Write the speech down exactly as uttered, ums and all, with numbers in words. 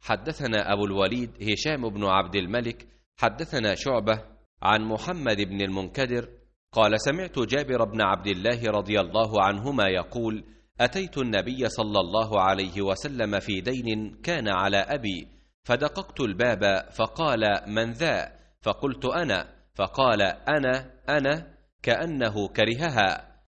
حدثنا أبو الوليد هشام بن عبد الملك حدثنا شعبة عن محمد بن المنكدر قال سمعت جابر بن عبد الله رضي الله عنهما يقول أتيت النبي صلى الله عليه وسلم في دين كان على أبي فدققت الباب فقال من ذا؟ فقلت أنا، فقال أنا أنا كأنه كرهها.